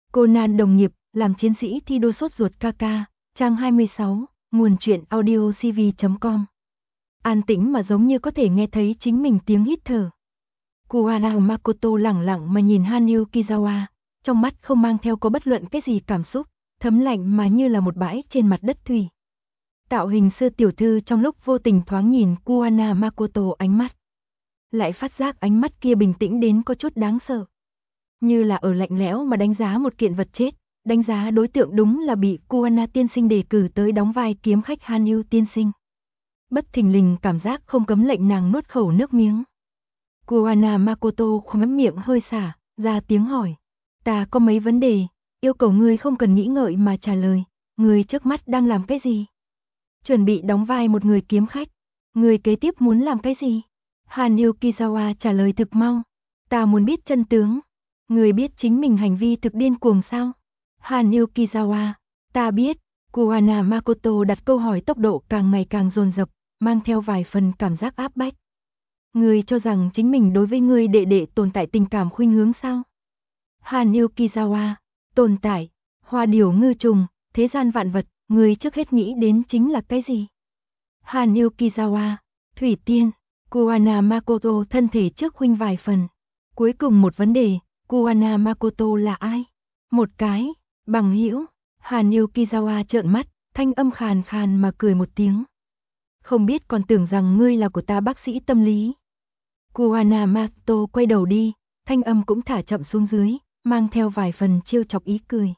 Conan đồng nghiệp, làm chiến sĩ thi đua sốt ruột ca ca, trang 26, nguồn truyện audio cv.com. An tĩnh mà giống như có thể nghe thấy chính mình tiếng hít thở. Kuwano Makoto lẳng lặng mà nhìn Hanyu Kizawa, trong mắt không mang theo có bất luận cái gì cảm xúc, thấm lạnh mà như là một bãi trên mặt đất thủy. Tạo hình sư tiểu thư trong lúc vô tình thoáng nhìn Kuwano Makoto ánh mắt. Lại phát giác ánh mắt kia bình tĩnh đến có chút đáng sợ. Như là ở lạnh lẽo mà đánh giá một kiện vật chết, đánh giá đối tượng đúng là bị Kuwano tiên sinh đề cử tới đóng vai kiếm khách Hanyu tiên sinh. Bất thình lình cảm giác không cấm lệnh nàng nuốt khẩu nước miếng. Kuwano Makoto khóe miệng hơi xả, ra tiếng hỏi. Ta có mấy vấn đề, yêu cầu ngươi không cần nghĩ ngợi mà trả lời. Ngươi trước mắt đang làm cái gì? Chuẩn bị đóng vai một người kiếm khách. Ngươi kế tiếp muốn làm cái gì? Hanyu Kizawa trả lời thực mau. Ta muốn biết chân tướng. Ngươi biết chính mình hành vi thực điên cuồng sao? Hanyu Kizawa. Ta biết. Kuwano Makoto đặt câu hỏi tốc độ càng ngày càng dồn dập, mang theo vài phần cảm giác áp bách. Ngươi cho rằng chính mình đối với ngươi đệ đệ tồn tại tình cảm khuynh hướng sao? Hanyu Kizawa. Tồn tại. Hoa điểu ngư trùng, thế gian vạn vật, ngươi trước hết nghĩ đến chính là cái gì? Hanyu Kizawa. Thủy tiên. Kuwano Makoto thân thể trước khuynh vài phần. Cuối cùng một vấn đề, Kuwano Makoto là ai? Một cái bằng hữu. Hanyu Kizawa trợn mắt, thanh âm khàn khàn mà cười một tiếng. Không biết còn tưởng rằng ngươi là của ta bác sĩ tâm lý. Kuwano Makoto quay đầu đi, thanh âm cũng thả chậm xuống dưới, mang theo vài phần trêu chọc ý cười.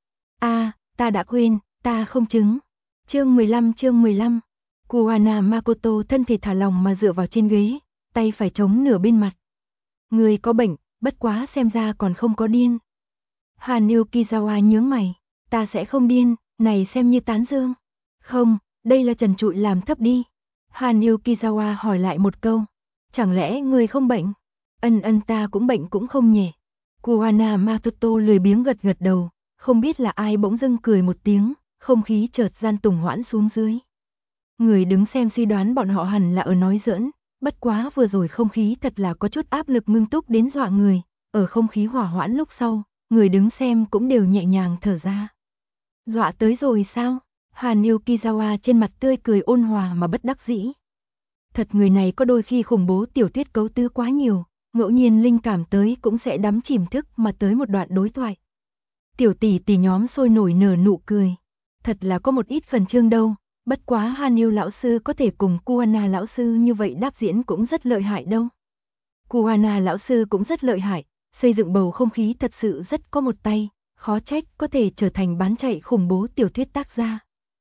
Ta đã quên, ta không chứng. Chương 15. Kuwano Makoto thân thể thả lỏng mà dựa vào trên ghế, tay phải chống nửa bên mặt. Ngươi có bệnh, bất quá xem ra còn không có điên. Hanyu Kizawa nhướng mày. Ta sẽ không điên, này xem như tán dương. Không, đây là trần trụi làm thấp đi. Hanyu Kizawa hỏi lại một câu. Chẳng lẽ ngươi không bệnh? Ta cũng bệnh cũng không nhỉ. Kuwano Makoto lười biếng gật gật đầu, không biết là ai bỗng dưng cười một tiếng, không khí chợt gian tùng hoãn xuống dưới. Người đứng xem suy đoán bọn họ hẳn là ở nói giỡn, bất quá vừa rồi không khí thật là có chút áp lực ngưng túc đến dọa người, ở không khí hỏa hoãn lúc sau, người đứng xem cũng đều nhẹ nhàng thở ra. Dọa tới rồi sao? Hanyu Kizawa trên mặt tươi cười ôn hòa mà bất đắc dĩ. Thật người này có đôi khi khủng bố tiểu thuyết cấu tư quá nhiều, ngẫu nhiên linh cảm tới cũng sẽ đắm chìm thức mà tới một đoạn đối thoại. Tiểu tỷ tỷ nhóm sôi nổi nở nụ cười. Thật là có một ít khẩn trương đâu, bất quá Hanyu lão sư có thể cùng Kuwano lão sư như vậy đáp diễn cũng rất lợi hại đâu. Kuwano lão sư cũng rất lợi hại, xây dựng bầu không khí thật sự rất có một tay, khó trách có thể trở thành bán chạy khủng bố tiểu thuyết tác gia.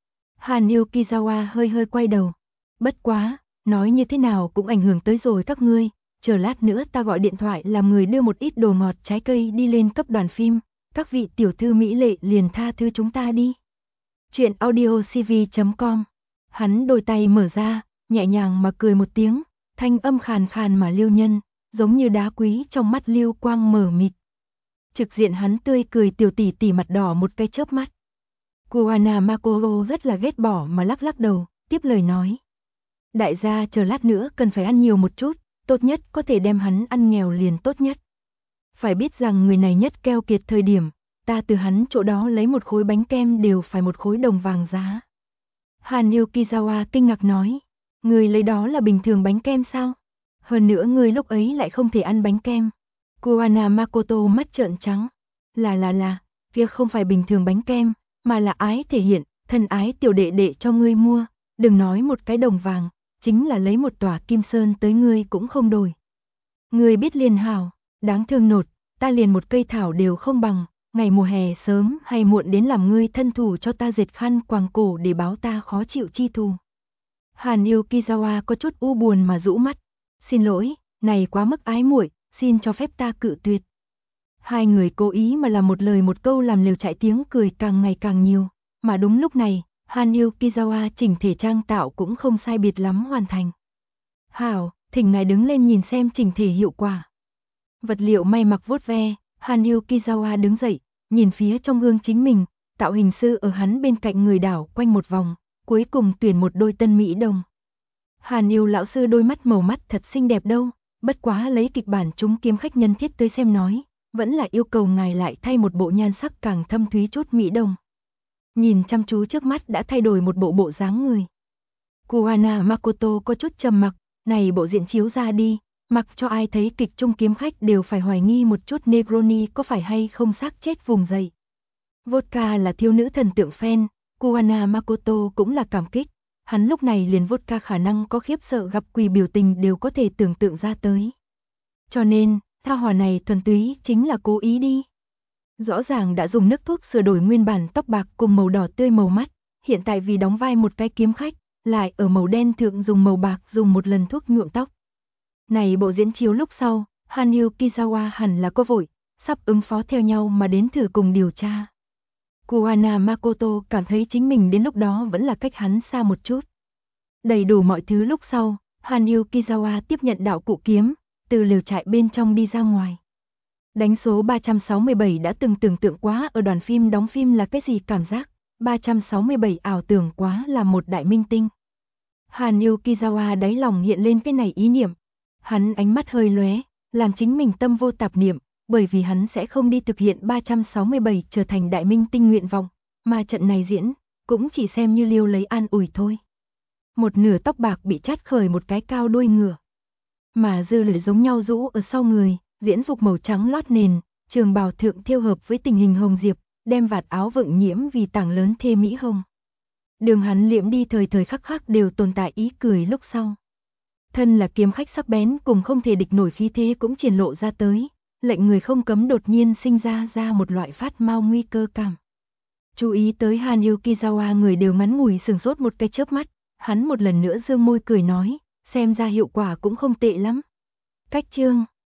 Hanyu Kizawa hơi quay đầu. Bất quá, nói như thế nào cũng ảnh hưởng tới rồi các ngươi, chờ lát nữa ta gọi điện thoại làm người đưa một ít đồ ngọt trái cây đi lên cấp đoàn phim, các vị tiểu thư mỹ lệ liền tha thứ chúng ta đi. Chuyện audio cv.com. Hắn đôi tay mở ra, nhẹ nhàng mà cười một tiếng, thanh âm khàn khàn mà liêu nhân, giống như đá quý trong mắt liêu quang mở mịt. Trực diện hắn tươi cười tiểu tỷ tỷ mặt đỏ một cái chớp mắt. Kuwano Makoto rất là ghét bỏ mà lắc đầu, tiếp lời nói. Đại gia chờ lát nữa cần phải ăn nhiều một chút, tốt nhất có thể đem hắn ăn nghèo liền tốt nhất. Phải biết rằng người này nhất keo kiệt thời điểm, ta từ hắn chỗ đó lấy một khối bánh kem đều phải một khối đồng vàng giá. Hanyu Kizawa kinh ngạc nói, người lấy đó là bình thường bánh kem sao? Hơn nữa người lúc ấy lại không thể ăn bánh kem. Kuwano Makoto mắt trợn trắng. Là, kia không phải bình thường bánh kem, mà là ái thể hiện, thân ái tiểu đệ đệ cho ngươi mua, đừng nói một cái đồng vàng, chính là lấy một tòa kim sơn tới ngươi cũng không đổi. Ngươi biết liền hảo, đáng thương nột, ta liền một cây thảo đều không bằng, ngày mùa hè sớm hay muộn đến làm ngươi thân thủ cho ta dệt khăn quàng cổ để báo ta khó chịu chi thù. Hanyu Kizawa có chút u buồn mà rũ mắt, xin lỗi, này quá mức ái muội, xin cho phép ta cự tuyệt. Hai người cố ý mà làm một lời một câu làm lều chạy tiếng cười càng ngày càng nhiều, mà đúng lúc này, Hanyu Kizawa chỉnh thể trang tạo cũng không sai biệt lắm hoàn thành. Hảo, thỉnh ngài đứng lên nhìn xem chỉnh thể hiệu quả. Vật liệu may mặc vuốt ve, Hanyu Kizawa đứng dậy, nhìn phía trong gương chính mình, tạo hình sư ở hắn bên cạnh người đảo quanh một vòng, cuối cùng tuyển một đôi tân mỹ đồng. Hanyu lão sư đôi mắt màu mắt thật xinh đẹp đâu, bất quá lấy kịch bản chúng kiếm khách nhân thiết tới xem nói, vẫn là yêu cầu ngài lại thay một bộ nhan sắc càng thâm thúy chút mỹ đồng. Nhìn chăm chú trước mắt đã thay đổi một bộ dáng người. Kuwana Makoto có chút trầm mặc, này bộ diện chiếu ra đi, mặc cho ai thấy kịch trung kiếm khách đều phải hoài nghi một chút Negroni có phải hay không xác chết vùng dậy. Vodka là thiếu nữ thần tượng fan, Kuwana Makoto cũng là cảm kích, hắn lúc này liền vodka khả năng có khiếp sợ gặp quỷ biểu tình đều có thể tưởng tượng ra tới. Cho nên, tha hỏa này thuần túy chính là cố ý đi. Rõ ràng đã dùng nước thuốc sửa đổi nguyên bản tóc bạc cùng màu đỏ tươi màu mắt, hiện tại vì đóng vai một cái kiếm khách, lại ở màu đen thượng dùng màu bạc dùng một lần thuốc nhuộm tóc. Này bộ diễn chiếu lúc sau, Hanyu Kizawa hẳn là có vội, sắp ứng phó theo nhau mà đến thử cùng điều tra. Kuwana Makoto cảm thấy chính mình đến lúc đó vẫn là cách hắn xa một chút. Đầy đủ mọi thứ lúc sau, Hanyu Kizawa tiếp nhận đạo cụ kiếm, từ lều trại bên trong đi ra ngoài. Đánh số 367 đã từng tưởng tượng quá ở đoàn phim đóng phim là cái gì cảm giác, 367 ảo tưởng quá là một đại minh tinh. Hanyu Kizawa đáy lòng hiện lên cái này ý niệm. Hắn ánh mắt hơi lóe, làm chính mình tâm vô tạp niệm, bởi vì hắn sẽ không đi thực hiện 367 trở thành đại minh tinh nguyện vọng, mà trận này diễn, cũng chỉ xem như liêu lấy an ủi thôi. Một nửa tóc bạc bị chát khởi một cái cao đuôi ngựa, mà dư lưỡi giống nhau rũ ở sau người, diễn phục màu trắng lót nền, trường bào thượng thêu hợp với tình hình hồng diệp, đem vạt áo vượng nhiễm vì tảng lớn thê mỹ hồng. Đường hắn liễm đi thời thời khắc khắc đều tồn tại ý cười lúc sau. Thân là kiếm khách sắc bén cùng không thể địch nổi khí thế cũng triển lộ ra tới, lệnh người không cấm đột nhiên sinh ra một loại phát mau nguy cơ cảm. Chú ý tới Hanyu Kizawa người đều ngắn ngủi sừng sốt một cái chớp mắt, hắn một lần nữa dương môi cười nói, xem ra hiệu quả cũng không tệ lắm. Cách chương